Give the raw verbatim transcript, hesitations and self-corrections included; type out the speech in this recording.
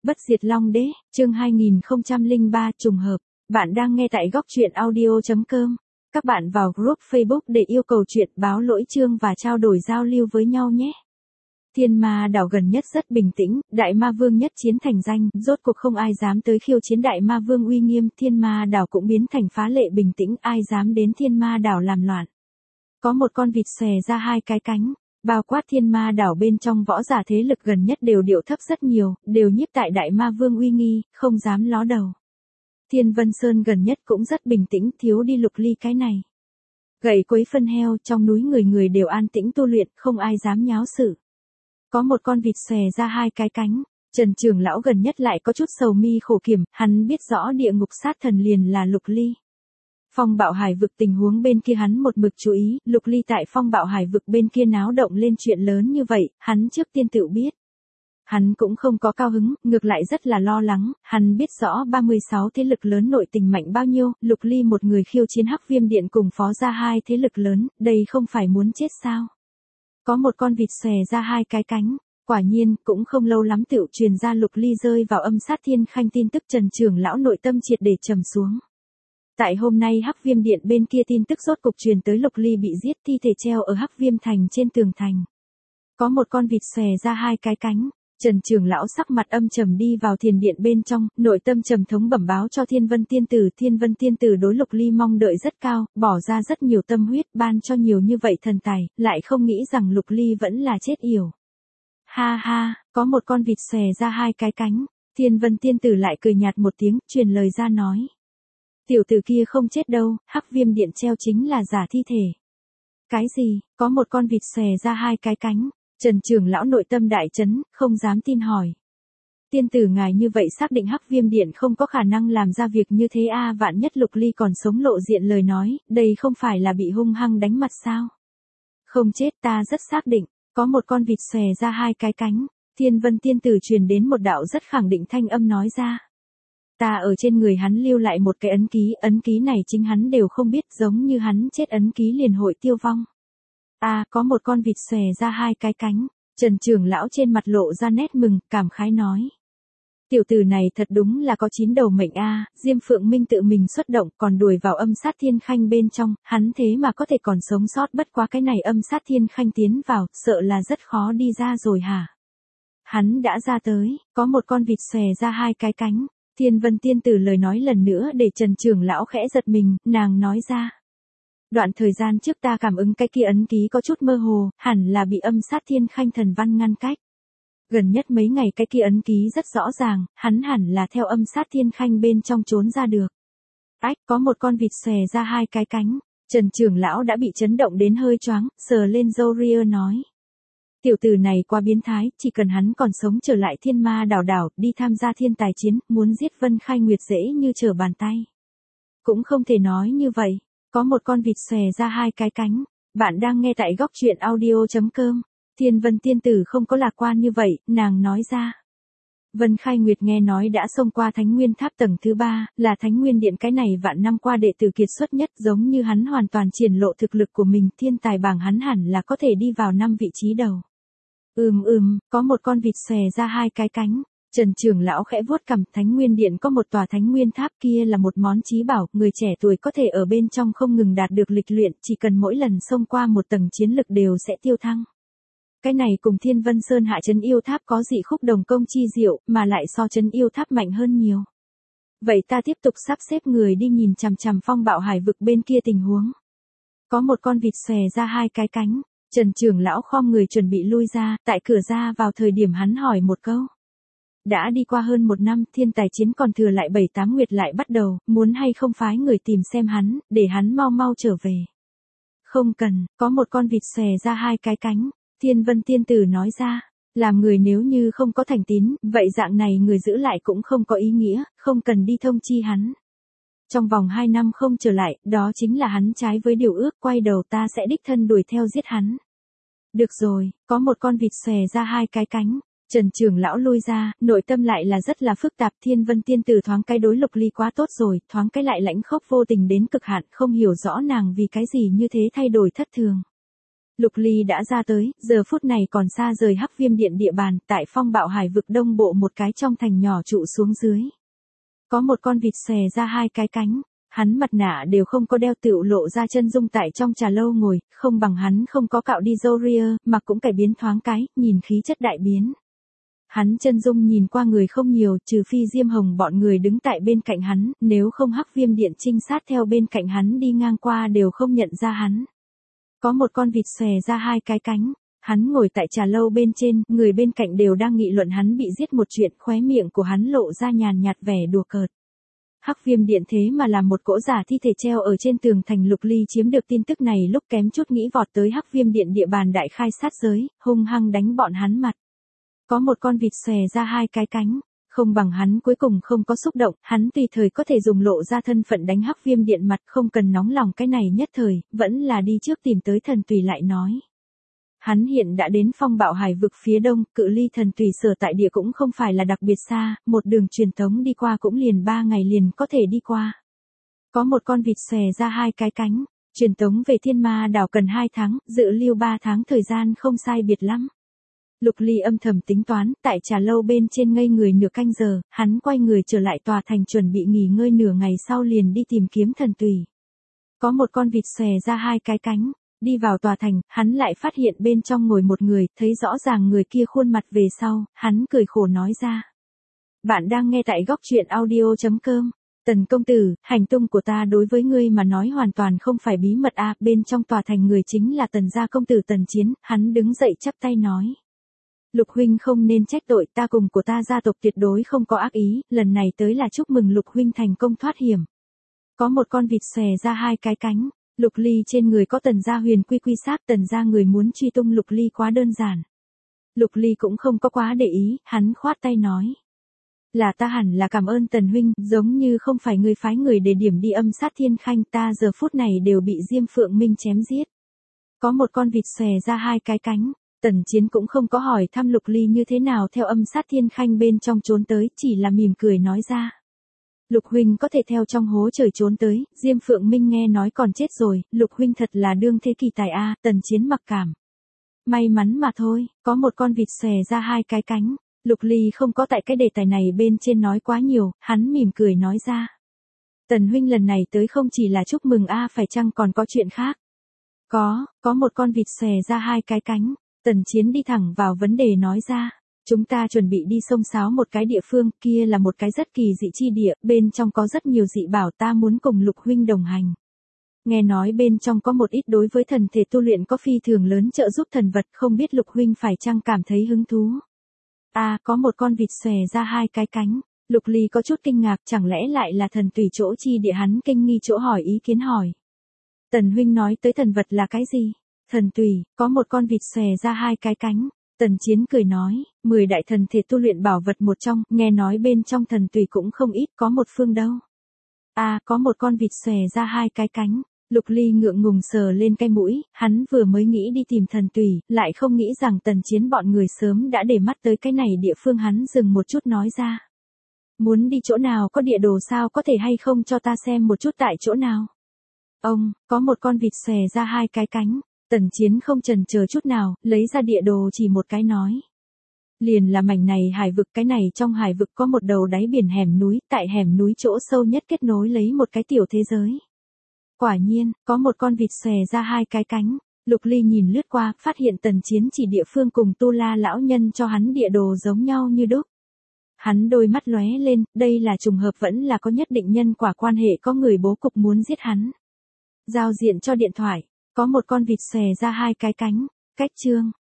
Bất diệt Long Đế, chương hai nghìn không trăm lẻ ba trùng hợp. Bạn đang nghe tại góc truyện audio chấm com. Các bạn vào group Facebook để yêu cầu chuyện báo lỗi chương và trao đổi giao lưu với nhau nhé. Thiên Ma đảo gần nhất rất bình tĩnh, Đại Ma Vương nhất chiến thành danh, rốt cuộc không ai dám tới khiêu chiến Đại Ma Vương uy nghiêm, Thiên Ma đảo cũng biến thành phá lệ bình tĩnh, ai dám đến Thiên Ma đảo làm loạn. Có một con vịt xòe ra hai cái cánh, bao quát Thiên Ma đảo bên trong võ giả thế lực gần nhất đều điệu thấp rất nhiều, đều nhiếp tại Đại Ma Vương uy nghi, không dám ló đầu. Thiên Vân Sơn gần nhất cũng rất bình tĩnh, thiếu đi Lục Ly cái này. Gậy quấy phân heo, trong núi người người đều an tĩnh tu luyện, không ai dám nháo sự. Có một con vịt xòe ra hai cái cánh, Trần Trường Lão gần nhất lại có chút sầu mi khổ kiểm, hắn biết rõ địa ngục sát thần liền là Lục Ly. Phong Bạo Hải vực tình huống bên kia hắn một mực chú ý, Lục Ly tại Phong Bạo Hải vực bên kia náo động lên chuyện lớn như vậy, hắn trước tiên tự biết. Hắn cũng không có cao hứng, ngược lại rất là lo lắng, hắn biết rõ ba mươi sáu thế lực lớn nội tình mạnh bao nhiêu, Lục Ly một người khiêu chiến Hắc Viêm Điện cùng phó ra hai thế lực lớn, đây không phải muốn chết sao. Có một con vịt xòe ra hai cái cánh, quả nhiên, cũng không lâu lắm tựu truyền ra Lục Ly rơi vào âm sát thiên khanh tin tức Trần Trường Lão nội tâm triệt để trầm xuống. Tại hôm nay Hắc Viêm Điện bên kia tin tức rốt cục truyền tới Lục Ly bị giết, thi thể treo ở Hắc Viêm thành trên tường thành. Có một con vịt xòe ra hai cái cánh, Trần Trường Lão sắc mặt âm trầm đi vào thiền điện bên trong, nội tâm trầm thống bẩm báo cho Thiên Vân Tiên Tử, Thiên Vân Tiên Tử đối Lục Ly mong đợi rất cao, bỏ ra rất nhiều tâm huyết, ban cho nhiều như vậy thần tài, lại không nghĩ rằng Lục Ly vẫn là chết yểu. Ha ha, có một con vịt xòe ra hai cái cánh, Thiên Vân Tiên Tử lại cười nhạt một tiếng, truyền lời ra nói. Tiểu tử kia không chết đâu, Hắc Viêm Điện treo chính là giả thi thể. Cái gì, có một con vịt xòe ra hai cái cánh, Trần Trường Lão nội tâm đại chấn, không dám tin hỏi. Tiên tử ngài như vậy xác định Hắc Viêm Điện không có khả năng làm ra việc như thế a à, vạn nhất Lục Ly còn sống lộ diện lời nói, đây không phải là bị hung hăng đánh mặt sao? Không chết ta rất xác định, có một con vịt xòe ra hai cái cánh, Thiên Vân Tiên Tử truyền đến một đạo rất khẳng định thanh âm nói ra. Ta ở trên người hắn lưu lại một cái ấn ký, ấn ký này chính hắn đều không biết, giống như hắn chết ấn ký liền hội tiêu vong. À, có một con vịt xòe ra hai cái cánh, Trần Trường Lão trên mặt lộ ra nét mừng, cảm khái nói. Tiểu tử này thật đúng là có chín đầu mệnh a, à, Diêm Phượng Minh tự mình xuất động còn đuổi vào âm sát thiên khanh bên trong, hắn thế mà có thể còn sống sót, bất quá cái này âm sát thiên khanh tiến vào, sợ là rất khó đi ra rồi hả? Hắn đã ra tới, có một con vịt xòe ra hai cái cánh. Thiên Vân Tiên Tử lời nói lần nữa để Trần Trường Lão khẽ giật mình, nàng nói ra. Đoạn thời gian trước ta cảm ứng cái kia ấn ký có chút mơ hồ, hẳn là bị âm sát thiên khanh thần văn ngăn cách. Gần nhất mấy ngày cái kia ấn ký rất rõ ràng, hắn hẳn là theo âm sát thiên khanh bên trong trốn ra được. Ách, có một con vịt xòe ra hai cái cánh, Trần Trường Lão đã bị chấn động đến hơi choáng, sờ lên râu ria nói. Tiểu tử này quá biến thái, chỉ cần hắn còn sống trở lại Thiên Ma đảo đảo, đi tham gia thiên tài chiến, muốn giết Vân Khai Nguyệt dễ như trở bàn tay. Cũng không thể nói như vậy, có một con vịt xòe ra hai cái cánh, bạn đang nghe tại góc truyện audio chấm com, Thiên Vân Tiên Tử không có lạc quan như vậy, nàng nói ra. Vân Khai Nguyệt nghe nói đã xông qua Thánh Nguyên Tháp tầng thứ ba, là Thánh Nguyên Điện cái này vạn năm qua đệ tử kiệt xuất nhất, giống như hắn hoàn toàn triển lộ thực lực của mình, thiên tài bảng hắn hẳn là có thể đi vào năm vị trí đầu. Ừm ừm, có một con vịt xòe ra hai cái cánh, Trần Trường Lão khẽ vuốt cằm, Thánh Nguyên Điện có một tòa Thánh Nguyên Tháp kia là một món chí bảo, người trẻ tuổi có thể ở bên trong không ngừng đạt được lịch luyện, chỉ cần mỗi lần xông qua một tầng chiến lực đều sẽ tiêu thăng. Cái này cùng Thiên Vân Sơn hạ trấn yêu tháp có dị khúc đồng công chi diệu, mà lại so trấn yêu tháp mạnh hơn nhiều. Vậy ta tiếp tục sắp xếp người đi nhìn chằm chằm Phong Bạo Hải vực bên kia tình huống. Có một con vịt xòe ra hai cái cánh. Trần Trường Lão khom người chuẩn bị lui ra, tại cửa ra vào thời điểm hắn hỏi một câu. Đã đi qua hơn một năm, thiên tài chiến còn thừa lại bảy tám nguyệt lại bắt đầu, muốn hay không phái người tìm xem hắn, để hắn mau mau trở về. Không cần, có một con vịt xòe ra hai cái cánh, Thiên Vân Tiên Tử nói ra. Làm người nếu như không có thành tín, vậy dạng này người giữ lại cũng không có ý nghĩa, không cần đi thông chi hắn. Trong vòng hai năm không trở lại, đó chính là hắn trái với điều ước, quay đầu ta sẽ đích thân đuổi theo giết hắn. Được rồi, có một con vịt xòe ra hai cái cánh, Trần Trường Lão lui ra, nội tâm lại là rất là phức tạp, Thiên Vân Tiên Tử thoáng cái đối Lục Ly quá tốt rồi, thoáng cái lại lãnh khốc vô tình đến cực hạn, không hiểu rõ nàng vì cái gì như thế thay đổi thất thường. Lục Ly đã ra tới, giờ phút này còn xa rời Hắc Viêm Điện địa bàn, tại phong bạo hải vực đông bộ một cái trong thành nhỏ trụ xuống dưới. Có một con vịt xòe ra hai cái cánh, hắn mặt nạ đều không có đeo tựu lộ ra chân dung tại trong trà lâu ngồi, không bằng hắn không có cạo đi râu ria, mà cũng cải biến thoáng cái, nhìn khí chất đại biến. Hắn chân dung nhìn qua người không nhiều, trừ phi Diêm Hồng bọn người đứng tại bên cạnh hắn, nếu không Hắc Viêm Điện trinh sát theo bên cạnh hắn đi ngang qua đều không nhận ra hắn. Có một con vịt xòe ra hai cái cánh, hắn ngồi tại trà lâu bên trên, người bên cạnh đều đang nghị luận hắn bị giết một chuyện, khóe miệng của hắn lộ ra nhàn nhạt vẻ đùa cợt. Hắc Viêm Điện thế mà làm một cỗ giả thi thể treo ở trên tường thành. Lục Ly chiếm được tin tức này lúc kém chút nghĩ vọt tới Hắc Viêm Điện địa bàn đại khai sát giới, hung hăng đánh bọn hắn mặt. Có một con vịt xòe ra hai cái cánh, không bằng hắn cuối cùng không có xúc động, hắn tùy thời có thể dùng lộ ra thân phận đánh Hắc Viêm Điện mặt, không cần nóng lòng cái này nhất thời, vẫn là đi trước tìm tới Thần Tùy lại nói. Hắn hiện đã đến phong bạo hải vực phía đông, cự ly Thần Tùy sở tại địa cũng không phải là đặc biệt xa, một đường truyền tống đi qua cũng liền ba ngày liền có thể đi qua. Có một con vịt xòe ra hai cái cánh, truyền tống về Thiên Ma đảo cần hai tháng, dự lưu ba tháng thời gian không sai biệt lắm. Lục Ly âm thầm tính toán, tại trà lâu bên trên ngây người nửa canh giờ, hắn quay người trở lại tòa thành chuẩn bị nghỉ ngơi nửa ngày sau liền đi tìm kiếm Thần Tùy. Có một con vịt xòe ra hai cái cánh, đi vào tòa thành, hắn lại phát hiện bên trong ngồi một người, thấy rõ ràng người kia khuôn mặt về sau, hắn cười khổ nói ra. Bạn đang nghe tại góc truyện audio chấm com. Tần công tử, hành tung của ta đối với ngươi mà nói hoàn toàn không phải bí mật a. Bên trong tòa thành người chính là Tần gia công tử Tần Chiến, hắn đứng dậy chắp tay nói. Lục huynh không nên trách tội, ta cùng của ta gia tộc tuyệt đối không có ác ý, lần này tới là chúc mừng Lục huynh thành công thoát hiểm. Có một con vịt xòe ra hai cái cánh, Lục Ly trên người có Tần gia huyền quy quy xác, Tần gia người muốn truy tung Lục Ly quá đơn giản. Lục Ly cũng không có quá để ý, hắn khoát tay nói. Là ta hẳn là cảm ơn Tần huynh, giống như không phải người phái người để điểm đi âm sát Thiên Khanh, ta giờ phút này đều bị Diêm Phượng Minh chém giết. Có một con vịt xòe ra hai cái cánh. Tần Chiến cũng không có hỏi thăm Lục Ly như thế nào theo âm sát Thiên Khanh bên trong trốn tới, chỉ là mỉm cười nói ra. Lục huynh có thể theo trong hố trời trốn tới, Diêm Phượng Minh nghe nói còn chết rồi, Lục huynh thật là đương thế kỳ tài a. Tần Chiến mặc cảm. May mắn mà thôi, có một con vịt xòe ra hai cái cánh, Lục Ly không có tại cái đề tài này bên trên nói quá nhiều, hắn mỉm cười nói ra. Tần huynh lần này tới không chỉ là chúc mừng a, phải chăng còn có chuyện khác? Có, có một con vịt xòe ra hai cái cánh. Tần Chiến đi thẳng vào vấn đề nói ra, chúng ta chuẩn bị đi sông Sáo một cái địa phương, kia là một cái rất kỳ dị chi địa, bên trong có rất nhiều dị bảo, ta muốn cùng Lục huynh đồng hành. Nghe nói bên trong có một ít đối với thần thể tu luyện có phi thường lớn trợ giúp thần vật, không biết Lục huynh phải chăng cảm thấy hứng thú. À, có một con vịt xòe ra hai cái cánh, Lục Ly có chút kinh ngạc, chẳng lẽ lại là thần tùy chỗ chi địa, hắn kinh nghi chỗ hỏi ý kiến hỏi. Tần huynh nói tới thần vật là cái gì? Thần tùy, có một con vịt xòe ra hai cái cánh. Tần Chiến cười nói, mười đại thần thể tu luyện bảo vật một trong, nghe nói bên trong thần tùy cũng không ít, có một phương đâu. À, có một con vịt xòe ra hai cái cánh. Lục Ly ngượng ngùng sờ lên cái mũi, hắn vừa mới nghĩ đi tìm thần tùy, lại không nghĩ rằng Tần Chiến bọn người sớm đã để mắt tới cái này địa phương. Hắn dừng một chút nói ra. Muốn đi chỗ nào, có địa đồ sao, có thể hay không cho ta xem một chút tại chỗ nào? Ông, có một con vịt xòe ra hai cái cánh. Tần Chiến không chần chờ chút nào, lấy ra địa đồ chỉ một cái nói. Liền là mảnh này hải vực, cái này trong hải vực có một đầu đáy biển hẻm núi, tại hẻm núi chỗ sâu nhất kết nối lấy một cái tiểu thế giới. Quả nhiên, có một con vịt xòe ra hai cái cánh, Lục Ly nhìn lướt qua, phát hiện Tần Chiến chỉ địa phương cùng Tu La lão nhân cho hắn địa đồ giống nhau như đúc. Hắn đôi mắt lóe lên, đây là trùng hợp vẫn là có nhất định nhân quả quan hệ, có người bố cục muốn giết hắn. Giao diện cho điện thoại. Có một con vịt xòe ra hai cái cánh, cách chương.